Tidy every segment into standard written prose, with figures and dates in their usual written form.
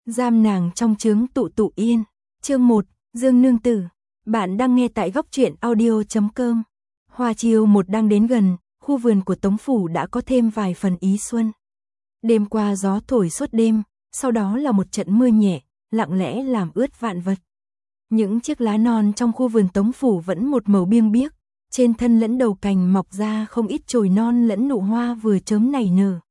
giam nàng trong trướng tụ tụ yên. Chương 1, Dương Nương Tử. Bạn đang nghe tại góc truyện audio.com. Hoa chiêu 1 đang đến gần, khu vườn của Tống phủ đã có thêm vài phần ý xuân. Đêm qua gió thổi suốt đêm, sau đó là một trận mưa nhẹ, lặng lẽ làm ướt vạn vật. Những chiếc lá non trong khu vườn Tống phủ vẫn một màu biêng biếc, trên thân lẫn đầu cành mọc ra không ít chồi non lẫn nụ hoa vừa chớm nảy nở.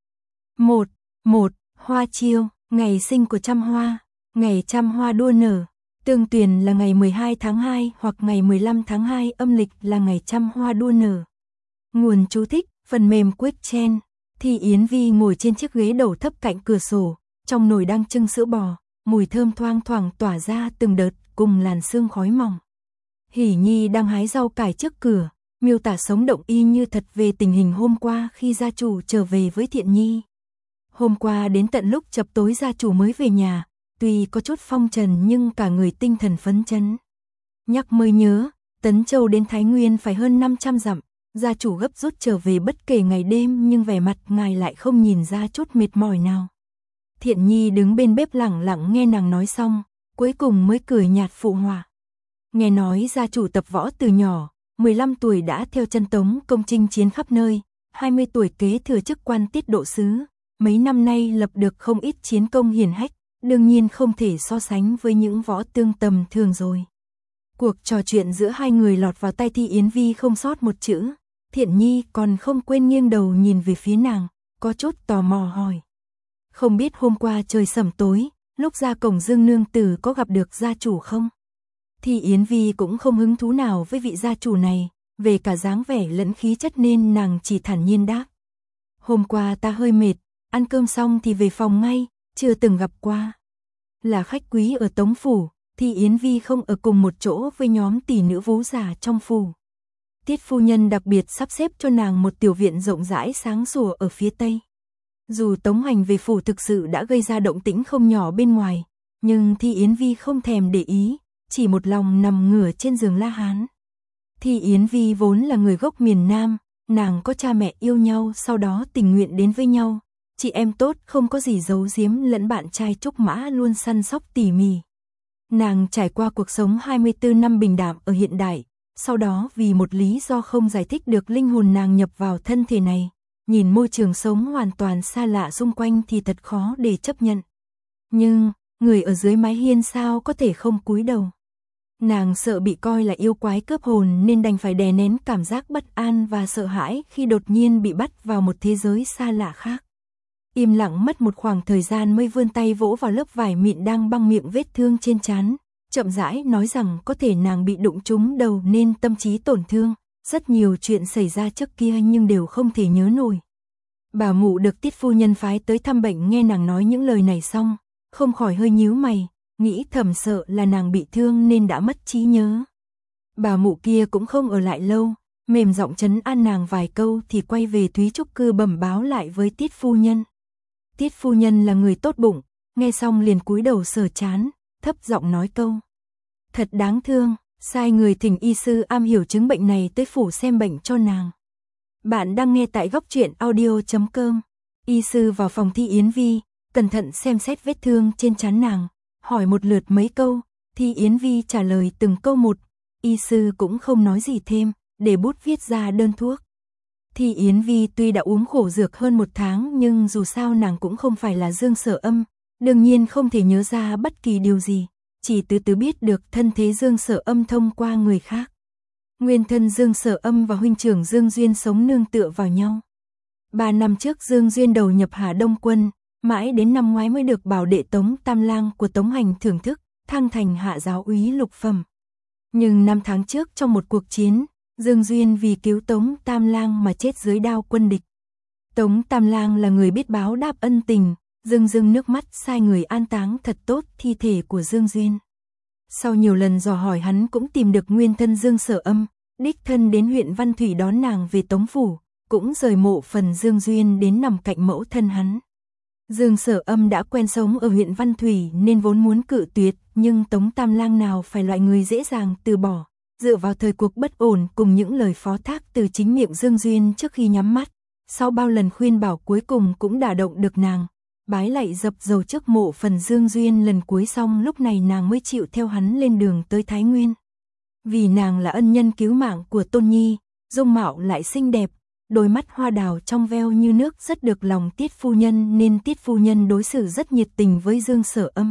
Một, hoa chiêu, ngày sinh của trăm hoa, ngày trăm hoa đua nở. Tương Tuyền là ngày 12 tháng 2 hoặc ngày 15 tháng 2 âm lịch là ngày trăm hoa đua nở. Nguồn chú thích, phần mềm Quickchen. Thi Yến Vi ngồi trên chiếc ghế đầu thấp cạnh cửa sổ, trong nồi đang trưng sữa bò, mùi thơm thoang thoảng tỏa ra từng đợt cùng làn sương khói mỏng. Hỷ Nhi đang hái rau cải trước cửa, miêu tả sống động y như thật về tình hình hôm qua khi gia chủ trở về với Thiện Nhi. Hôm qua đến tận lúc chập tối gia chủ mới về nhà, tuy có chút phong trần nhưng cả người tinh thần phấn chấn. Nhắc mới nhớ, Tấn Châu đến Thái Nguyên phải hơn 500 dặm, gia chủ gấp rút trở về bất kể ngày đêm nhưng vẻ mặt ngài lại không nhìn ra chút mệt mỏi nào. Thiện Nhi đứng bên bếp lẳng lặng nghe nàng nói xong, cuối cùng mới cười nhạt phụ họa. Nghe nói gia chủ tập võ từ nhỏ, 15 tuổi đã theo chân Tống công chinh chiến khắp nơi, 20 tuổi kế thừa chức quan tiết độ sứ, mấy năm nay lập được không ít chiến công hiển hách, đương nhiên không thể so sánh với những võ tương tầm thường rồi. Cuộc trò chuyện giữa hai người lọt vào tai Thi Yến Vi không sót một chữ, Thiện Nhi còn không quên nghiêng đầu nhìn về phía nàng, có chút tò mò hỏi. Không biết hôm qua trời sẩm tối, lúc ra cổng Dương Nương Tử có gặp được gia chủ không? Thi Yến Vi cũng không hứng thú nào với vị gia chủ này, về cả dáng vẻ lẫn khí chất nên nàng chỉ thản nhiên đáp. Hôm qua ta hơi mệt, ăn cơm xong thì về phòng ngay, chưa từng gặp qua. Là khách quý ở Tống phủ, Thi Yến Vi không ở cùng một chỗ với nhóm tỷ nữ vú già trong phủ. Tiết phu nhân đặc biệt sắp xếp cho nàng một tiểu viện rộng rãi sáng sủa ở phía tây. Dù Tống Hành về phủ thực sự đã gây ra động tĩnh không nhỏ bên ngoài, nhưng Thi Yến Vi không thèm để ý, chỉ một lòng nằm ngửa trên giường La Hán. Thi Yến Vi vốn là người gốc miền Nam, nàng có cha mẹ yêu nhau sau đó tình nguyện đến với nhau. Chị em tốt không có gì giấu giếm lẫn bạn trai Trúc Mã luôn săn sóc tỉ mỉ. Nàng trải qua cuộc sống 24 năm bình đạm ở hiện đại, sau đó vì một lý do không giải thích được linh hồn nàng nhập vào thân thể này, nhìn môi trường sống hoàn toàn xa lạ xung quanh thì thật khó để chấp nhận. Nhưng, người ở dưới mái hiên sao có thể không cúi đầu. Nàng sợ bị coi là yêu quái cướp hồn nên đành phải đè nén cảm giác bất an và sợ hãi khi đột nhiên bị bắt vào một thế giới xa lạ khác. Im lặng mất một khoảng thời gian mới vươn tay vỗ vào lớp vải mịn đang băng miệng vết thương trên trán, chậm rãi nói rằng có thể nàng bị đụng trúng đầu nên tâm trí tổn thương, rất nhiều chuyện xảy ra trước kia nhưng đều không thể nhớ nổi. Bà mụ được Tiết phu nhân phái tới thăm bệnh nghe nàng nói những lời này xong, không khỏi hơi nhíu mày, nghĩ thầm sợ là nàng bị thương nên đã mất trí nhớ. Bà mụ kia cũng không ở lại lâu, mềm giọng trấn an nàng vài câu thì quay về Thúy Trúc Cư bẩm báo lại với Tiết phu nhân. Tiết phu nhân là người tốt bụng, nghe xong liền cúi đầu sờ trán, thấp giọng nói câu. Thật đáng thương, sai người thỉnh y sư am hiểu chứng bệnh này tới phủ xem bệnh cho nàng. Bạn đang nghe tại góc truyện audio.com. Y sư vào phòng Thi Yến Vi, cẩn thận xem xét vết thương trên trán nàng, hỏi một lượt mấy câu, Thi Yến Vi trả lời từng câu một, y sư cũng không nói gì thêm, để bút viết ra đơn thuốc. Thi Yến Vi tuy đã uống khổ dược hơn 1 tháng nhưng dù sao nàng cũng không phải là Dương Sở Âm, đương nhiên không thể nhớ ra bất kỳ điều gì, chỉ từ từ biết được thân thế Dương Sở Âm thông qua người khác. Nguyên thân Dương Sở Âm và huynh trưởng Dương Duyên sống nương tựa vào nhau. 3 năm trước Dương Duyên đầu nhập Hà Đông quân, mãi đến năm ngoái mới được bảo đệ Tống Tam Lang của Tống Hành thưởng thức, thăng thành hạ giáo úy lục phẩm. Nhưng 5 tháng trước trong một cuộc chiến, Dương Duyên vì cứu Tống Tam Lang mà chết dưới đao quân địch. Tống Tam Lang là người biết báo đáp ân tình, rưng rưng nước mắt sai người an táng thật tốt thi thể của Dương Duyên. Sau nhiều lần dò hỏi hắn cũng tìm được nguyên thân Dương Sở Âm, đích thân đến huyện Văn Thủy đón nàng về Tống phủ, cũng rời mộ phần Dương Duyên đến nằm cạnh mẫu thân hắn. Dương Sở Âm đã quen sống ở huyện Văn Thủy nên vốn muốn cự tuyệt, nhưng Tống Tam Lang nào phải loại người dễ dàng từ bỏ. Dựa vào thời cuộc bất ổn cùng những lời phó thác từ chính miệng Dương Duyên trước khi nhắm mắt, sau bao lần khuyên bảo cuối cùng cũng đả động được nàng. bái lạy dập dầu trước mộ phần Dương Duyên lần cuối xong lúc này nàng mới chịu theo hắn lên đường tới Thái Nguyên. Vì nàng là ân nhân cứu mạng của Tôn Nhi, dung mạo lại xinh đẹp, đôi mắt hoa đào trong veo như nước rất được lòng Tiết phu nhân nên Tiết phu nhân đối xử rất nhiệt tình với Dương Sở Âm.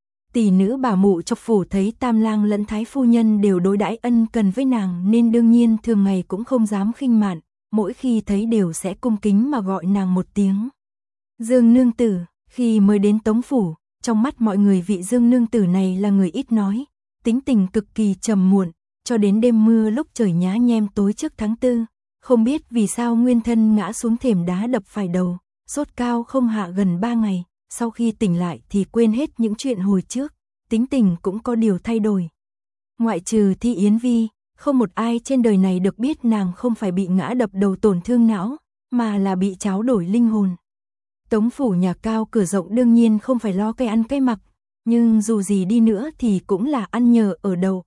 Tỷ nữ bà mụ trong phủ thấy Tam Lang lẫn Thái phu nhân đều đối đãi ân cần với nàng nên đương nhiên thường ngày cũng không dám khinh mạn, mỗi khi thấy đều sẽ cung kính mà gọi nàng một tiếng Dương nương tử. Khi mới đến Tống phủ, trong mắt mọi người vị Dương nương tử này là người ít nói, tính tình cực kỳ trầm muộn, cho đến đêm mưa lúc trời nhá nhem tối trước tháng 4, không biết vì sao nguyên thân ngã xuống thềm đá đập phải đầu, sốt cao không hạ gần 3 ngày, sau khi tỉnh lại thì quên hết những chuyện hồi trước, tính tình cũng có điều thay đổi. Ngoại trừ Thi Yến Vi, không một ai trên đời này được biết nàng không phải bị ngã đập đầu tổn thương não, mà là bị tráo đổi linh hồn. Tống phủ nhà cao cửa rộng đương nhiên không phải lo cái ăn cái mặc, nhưng dù gì đi nữa thì cũng là ăn nhờ ở đậu.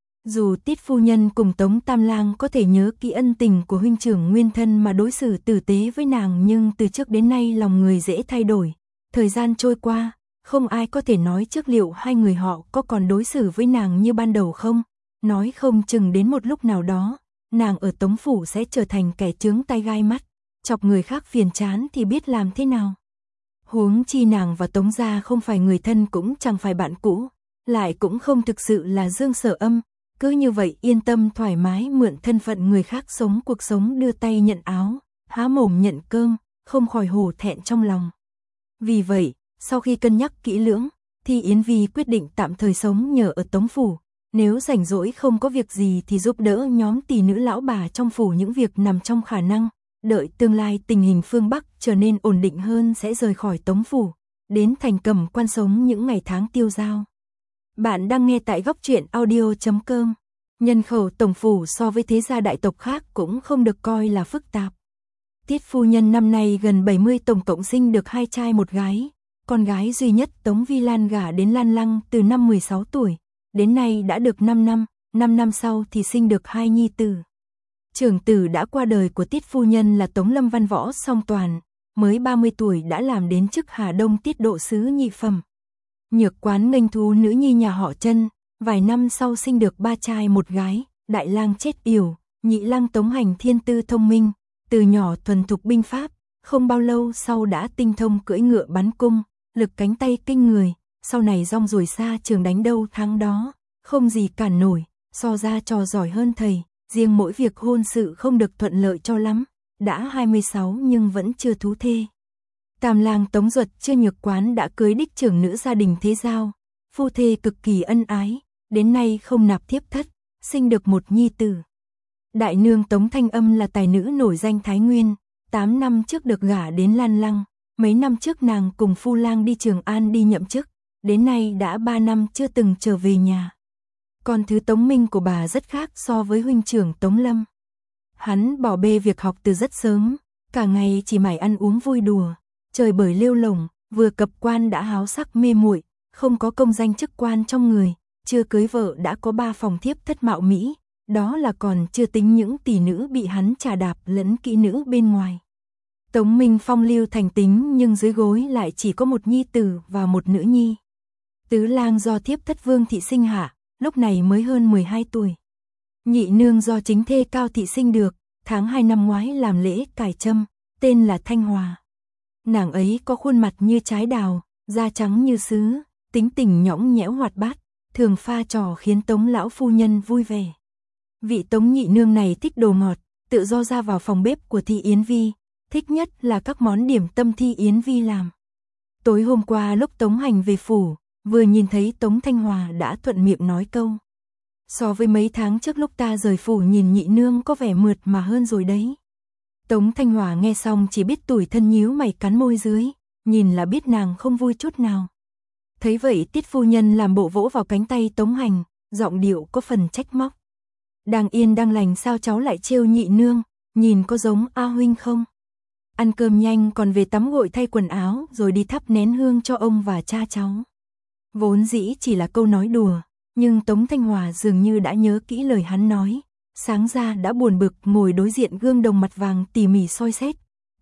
Dù Tiết phu nhân cùng Tống Tam Lang có thể nhớ kỹ ân tình của huynh trưởng nguyên thân mà đối xử tử tế với nàng nhưng từ trước đến nay lòng người dễ thay đổi. Thời gian trôi qua, không ai có thể nói trước liệu hai người họ có còn đối xử với nàng như ban đầu không. Nói không chừng đến một lúc nào đó, nàng ở Tống phủ sẽ trở thành kẻ chướng tay gai mắt, chọc người khác phiền chán thì biết làm thế nào. Huống chi nàng và Tống gia không phải người thân cũng chẳng phải bạn cũ, lại cũng không thực sự là Dương Sở Âm, cứ như vậy yên tâm thoải mái mượn thân phận người khác sống cuộc sống đưa tay nhận áo, há mồm nhận cơm, không khỏi hổ thẹn trong lòng. Vì vậy, sau khi cân nhắc kỹ lưỡng, Thi Yến Vi quyết định tạm thời sống nhờ ở Tống phủ, nếu rảnh rỗi không có việc gì thì giúp đỡ nhóm tỷ nữ lão bà trong phủ những việc nằm trong khả năng. Đợi tương lai tình hình phương Bắc trở nên ổn định hơn sẽ rời khỏi Tống phủ, đến Thành Cẩm Quan sống những ngày tháng tiêu dao. Bạn đang nghe tại góc truyện audio.com. Nhân khẩu tổng phủ so với thế gia đại tộc khác cũng không được coi là phức tạp. Tiết phu nhân năm nay gần 70 tổng cộng sinh được 2 trai 1 gái, con gái duy nhất Tống Vi Lan gả đến Lan Lăng từ năm 16 tuổi, đến nay đã được 5 năm, 5 năm sau thì sinh được 2 nhi tử. Trưởng tử đã qua đời của Tiết phu nhân là Tống Lâm Văn Võ Song Toàn, mới 30 tuổi đã làm đến chức Hà Đông Tiết độ sứ nhị phẩm. Nhược Quán nghênh thú nữ nhi nhà họ Chân, vài năm sau sinh được 3 trai 1 gái, đại lang chết yểu, nhị lang Tống Hành thiên tư thông minh, từ nhỏ thuần thục binh pháp, không bao lâu sau đã tinh thông cưỡi ngựa bắn cung, lực cánh tay kinh người, sau này rong ruổi xa trường đánh đâu thắng đó, không gì cản nổi, so ra trò giỏi hơn thầy. Riêng mỗi việc hôn sự không được thuận lợi cho lắm, đã 26 nhưng vẫn chưa thú thê. Tam lang Tống Duật chưa Nhược Quán đã cưới đích trưởng nữ gia đình thế giao, phu thê cực kỳ ân ái, đến nay không nạp thiếp thất, sinh được 1 nhi tử. Đại nương Tống Thanh Âm là tài nữ nổi danh Thái Nguyên, 8 năm trước được gả đến Lan Lăng, mấy năm trước nàng cùng phu lang đi Trường An đi nhậm chức, đến nay đã 3 năm chưa từng trở về nhà. Còn thứ Tống Minh của bà rất khác so với huynh trưởng Tống Lâm. Hắn bỏ bê việc học từ rất sớm, cả ngày chỉ mải ăn uống vui đùa, trời bời lêu lổng, vừa cập quan đã háo sắc mê muội, không có công danh chức quan trong người, chưa cưới vợ đã có 3 phòng thiếp thất mạo mỹ, đó là còn chưa tính những tỷ nữ bị hắn trà đạp lẫn kỹ nữ bên ngoài. Tống Minh phong lưu thành tính nhưng dưới gối lại chỉ có 1 nhi tử và 1 nữ nhi. Tứ lang do thiếp thất Vương thị sinh hạ, lúc này mới hơn 12 tuổi. Nhị nương do chính thê Cao thị sinh được, tháng 2 năm ngoái làm lễ cải trâm, tên là Thanh Hòa. Nàng ấy có khuôn mặt như trái đào, da trắng như sứ, tính tình nhõng nhẽo hoạt bát, thường pha trò khiến Tống lão phu nhân vui vẻ. Vị Tống nhị nương này thích đồ ngọt, tự do ra vào phòng bếp của Thi Yến Vi, thích nhất là các món điểm tâm Thi Yến Vi làm. Tối hôm qua lúc Tống Hành về phủ, vừa nhìn thấy Tống Thanh Hòa đã thuận miệng nói câu: so với mấy tháng trước lúc ta rời phủ nhìn nhị nương có vẻ mượt mà hơn rồi đấy. Tống Thanh Hòa nghe xong chỉ biết tủi thân nhíu mày cắn môi dưới, nhìn là biết nàng không vui chút nào. Thấy vậy Tiết phu nhân làm bộ vỗ vào cánh tay Tống Hành, giọng điệu có phần trách móc: đang yên đang lành sao cháu lại trêu nhị nương, nhìn có giống A huynh không? Ăn cơm nhanh còn về tắm gội thay quần áo rồi đi thắp nén hương cho ông và cha cháu. Vốn dĩ chỉ là câu nói đùa, nhưng Tống Thanh Hòa dường như đã nhớ kỹ lời hắn nói, sáng ra đã buồn bực ngồi đối diện gương đồng mặt vàng tỉ mỉ soi xét,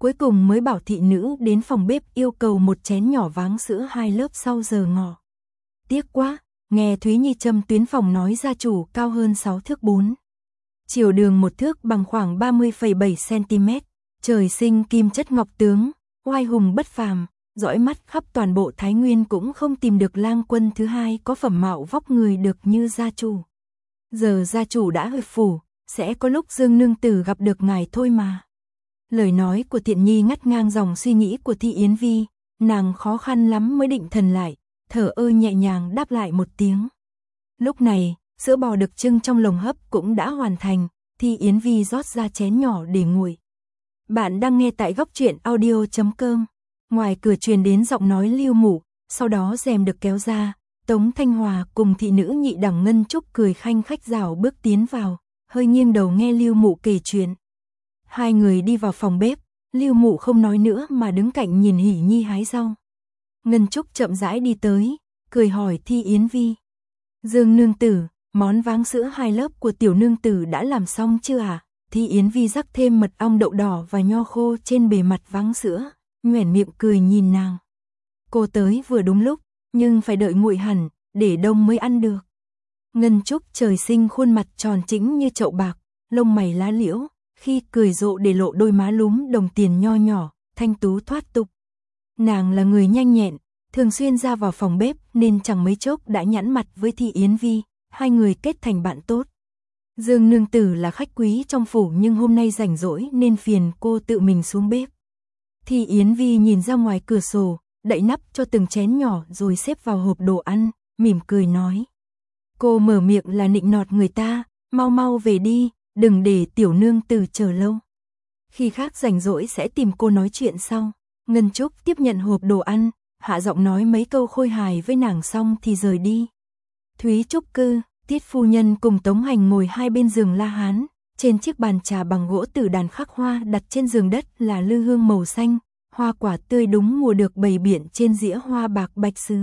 cuối cùng mới bảo thị nữ đến phòng bếp yêu cầu một chén nhỏ váng sữa 2 lớp sau giờ ngọ. Tiếc quá, nghe Thúy Nhi châm tuyến phòng nói gia chủ cao hơn 6 thước 4. Chiều đường 1 thước bằng khoảng 30,7 cm, trời sinh kim chất ngọc tướng, oai hùng bất phàm, dõi mắt khắp toàn bộ Thái Nguyên cũng không tìm được lang quân thứ hai có phẩm mạo vóc người được như gia chủ. Giờ gia chủ đã hồi phủ, sẽ có lúc Dương nương tử gặp được ngài thôi mà. Lời nói của Thiện Nhi ngắt ngang dòng suy nghĩ của Thi Yến Vi, nàng khó khăn lắm mới định thần lại, thở ơ nhẹ nhàng đáp lại một tiếng. Lúc này, sữa bò được trưng trong lồng hấp cũng đã hoàn thành, Thi Yến Vi rót ra chén nhỏ để nguội. Bạn đang nghe tại góc truyện audio.com. Ngoài cửa truyền đến giọng nói Lưu Mụ, sau đó rèm được kéo ra, Tống Thanh Hòa cùng thị nữ nhị đẳng Ngân Trúc cười khanh khách rảo bước tiến vào, hơi nghiêng đầu nghe Lưu Mụ kể chuyện. Hai người đi vào phòng bếp, Lưu Mụ không nói nữa mà đứng cạnh nhìn Hỉ Nhi hái rau. Ngân Trúc chậm rãi đi tới, cười hỏi Thi Yến Vi. Dương nương tử, món váng sữa 2 lớp của tiểu nương tử đã làm xong chưa à? Thi Yến Vi rắc thêm mật ong đậu đỏ và nho khô trên bề mặt váng sữa, nhoẻn miệng cười nhìn nàng. Cô tới vừa đúng lúc, nhưng phải đợi nguội hẳn, để đông mới ăn được. Ngân Trúc trời sinh khuôn mặt tròn trĩnh như chậu bạc, lông mày lá liễu, khi cười rộ để lộ đôi má lúm đồng tiền nho nhỏ, thanh tú thoát tục. Nàng là người nhanh nhẹn, thường xuyên ra vào phòng bếp nên chẳng mấy chốc đã nhãn mặt với Thi Yến Vi, hai người kết thành bạn tốt. Dương nương tử là khách quý trong phủ nhưng hôm nay rảnh rỗi nên phiền cô tự mình xuống bếp. Thi Yến Vi nhìn ra ngoài cửa sổ, đậy nắp cho từng chén nhỏ rồi xếp vào hộp đồ ăn, mỉm cười nói. Cô mở miệng là nịnh nọt người ta, mau mau về đi, đừng để tiểu nương tử chờ lâu. Khi khác rảnh rỗi sẽ tìm cô nói chuyện sau. Ngân Trúc tiếp nhận hộp đồ ăn, hạ giọng nói mấy câu khôi hài với nàng xong thì rời đi. Thúy Trúc Cư, Tiết phu nhân cùng Tống Hành ngồi hai bên giường La Hán, trên chiếc bàn trà bằng gỗ tử đàn khắc hoa đặt trên giường đất là lư hương màu xanh, hoa quả tươi đúng mùa được bày biện trên dĩa hoa bạc bạch sứ.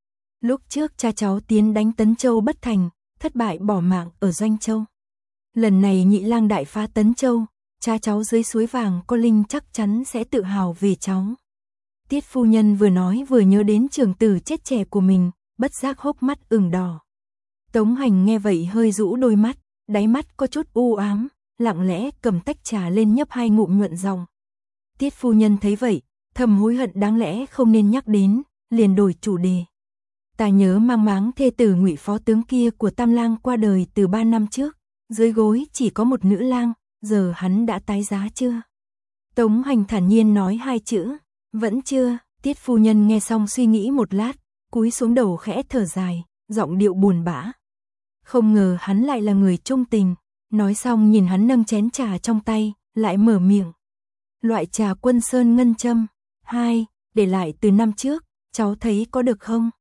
Lúc trước cha cháu tiến đánh Tấn Châu bất thành, thất bại bỏ mạng ở Doanh Châu. Lần này nhị lang đại phá Tấn Châu, cha cháu dưới suối vàng có linh chắc chắn sẽ tự hào về cháu. Tiết phu nhân vừa nói vừa nhớ đến trường tử chết trẻ của mình, bất giác hốc mắt ửng đỏ. Tống Hành nghe vậy hơi rũ đôi mắt, đáy mắt có chút u ám, lặng lẽ cầm tách trà lên nhấp 2 ngụm nhuận dòng. Tiết phu nhân thấy vậy, thầm hối hận đáng lẽ không nên nhắc đến, liền đổi chủ đề. Ta nhớ mang máng thê tử Ngụy phó tướng kia của Tam lang qua đời từ 3 năm trước, dưới gối chỉ có một nữ lang, giờ hắn đã tái giá chưa? Tống Hành thản nhiên nói 2 chữ, vẫn chưa. Tiết phu nhân nghe xong suy nghĩ một lát, cúi xuống đầu khẽ thở dài, giọng điệu buồn bã. Không ngờ hắn lại là người trung tình, nói xong nhìn hắn nâng chén trà trong tay, lại mở miệng. Loại trà Quân Sơn ngân châm, 2, để lại từ năm trước, cháu thấy có được không?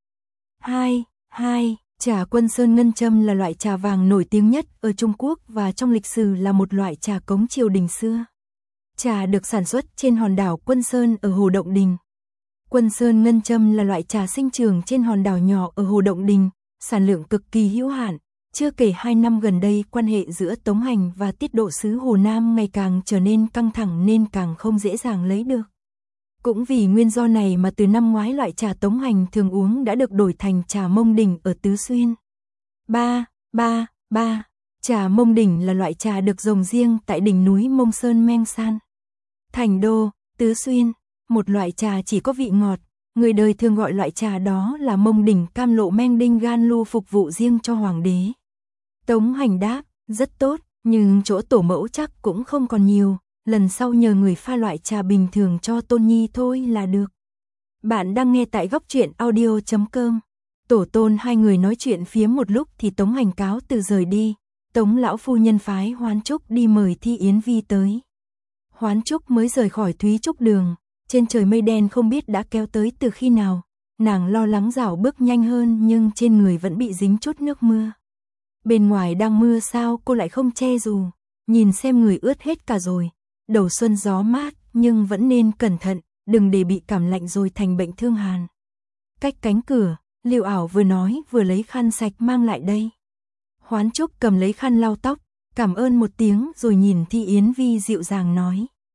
2, trà Quân Sơn ngân châm là loại trà vàng nổi tiếng nhất ở Trung Quốc và trong lịch sử là một loại trà cống triều đình xưa. Trà được sản xuất trên hòn đảo Quân Sơn ở Hồ Động Đình. Quân Sơn ngân châm là loại trà sinh trưởng trên hòn đảo nhỏ ở Hồ Động Đình, sản lượng cực kỳ hữu hạn. Chưa kể 2 năm gần đây quan hệ giữa Tống Hành và Tiết độ sứ Hồ Nam ngày càng trở nên căng thẳng nên càng không dễ dàng lấy được. Cũng vì nguyên do này mà từ năm ngoái loại trà Tống Hành thường uống đã được đổi thành trà Mông Đỉnh ở Tứ Xuyên. 3. Trà Mông Đỉnh là loại trà được trồng riêng tại đỉnh núi Mông Sơn Meng San, Thành Đô, Tứ Xuyên, một loại trà chỉ có vị ngọt. Người đời thường gọi loại trà đó là Mông Đỉnh Cam Lộ Meng Đinh Gan Lu phục vụ riêng cho hoàng đế. Tống Hành đáp, rất tốt, nhưng chỗ tổ mẫu chắc cũng không còn nhiều, lần sau nhờ người pha loại trà bình thường cho Tôn Nhi thôi là được. Bạn đang nghe tại góc truyện audio.com. Tổ tôn hai người nói chuyện phiếm một lúc thì Tống Hành cáo từ rời đi. Tống lão phu nhân phái Hoán Trúc đi mời Thi Yến Vi tới. Hoán Trúc mới rời khỏi Thúy Trúc Đường, trên trời mây đen không biết đã kéo tới từ khi nào. Nàng lo lắng rảo bước nhanh hơn nhưng trên người vẫn bị dính chút nước mưa. Bên ngoài đang mưa sao cô lại không che dù, nhìn xem người ướt hết cả rồi. Đầu xuân gió mát nhưng vẫn nên cẩn thận, đừng để bị cảm lạnh rồi thành bệnh thương hàn. Cách cánh cửa, Liệu Ảo vừa nói vừa lấy khăn sạch mang lại đây. Hoán Trúc cầm lấy khăn lau tóc, cảm ơn một tiếng rồi nhìn Thi Yến Vi dịu dàng nói.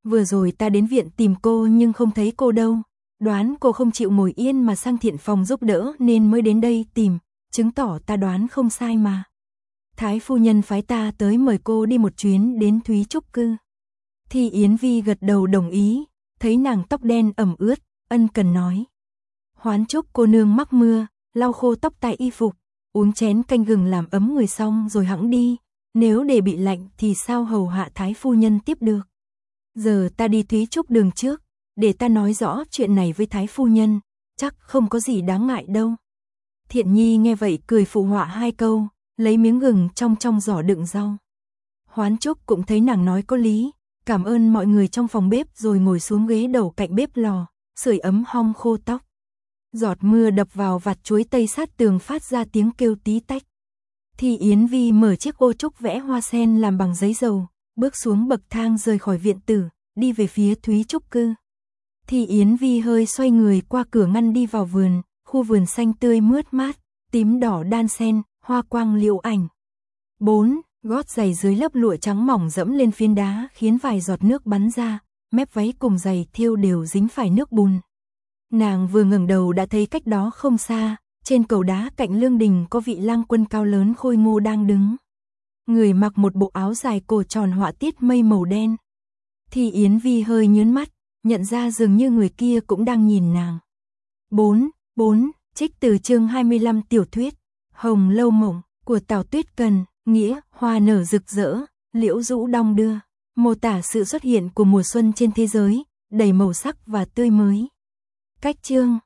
Vừa rồi ta đến viện tìm cô nhưng không thấy cô đâu. Đoán cô không chịu ngồi yên mà sang thiện phòng giúp đỡ nên mới đến đây tìm, chứng tỏ ta đoán không sai mà. Thái phu nhân phái ta tới mời cô đi một chuyến đến Thúy Trúc Cư. Thi Yến Vi gật đầu đồng ý, thấy nàng tóc đen ẩm ướt, ân cần nói. Hoán Trúc cô nương mắc mưa, lau khô tóc tại y phục, uống chén canh gừng làm ấm người xong rồi hẵng đi, nếu để bị lạnh thì sao hầu hạ Thái phu nhân tiếp được. Giờ ta đi Thúy Trúc đường trước, để ta nói rõ chuyện này với Thái phu nhân, chắc không có gì đáng ngại đâu. Thiện Nhi nghe vậy cười phụ họa hai câu, lấy miếng gừng trong giỏ đựng rau. Hoán Trúc cũng thấy nàng nói có lý, cảm ơn mọi người trong phòng bếp rồi ngồi xuống ghế đầu cạnh bếp lò, sưởi ấm hong khô tóc. Giọt mưa đập vào vạt chuối tây sát tường phát ra tiếng kêu tí tách. Thì Yến Vi mở chiếc ô trúc vẽ hoa sen làm bằng giấy dầu, bước xuống bậc thang rời khỏi viện tử, đi về phía Thúy Trúc Cư. Thì Yến Vi hơi xoay người qua cửa ngăn đi vào vườn, khu vườn xanh tươi mướt mát, tím đỏ đan xen, hoa quang liễu ảnh. 4. Gót giày dưới lớp lụa trắng mỏng dẫm lên phiến đá khiến vài giọt nước bắn ra, mép váy cùng giày thêu đều dính phải nước bùn. Nàng vừa ngẩng đầu đã thấy cách đó không xa, trên cầu đá cạnh lương đình có vị lang quân cao lớn khôi ngô đang đứng. Người mặc một bộ áo dài cổ tròn họa tiết mây màu đen. Thì Yến Vi hơi nhớn mắt, nhận ra dường như người kia cũng đang nhìn nàng. 4. Trích từ chương 25 tiểu thuyết Hồng Lâu Mộng của Tào Tuyết Cần, nghĩa hoa nở rực rỡ, liễu rũ đong đưa, mô tả sự xuất hiện của mùa xuân trên thế giới, đầy màu sắc và tươi mới. Cách chương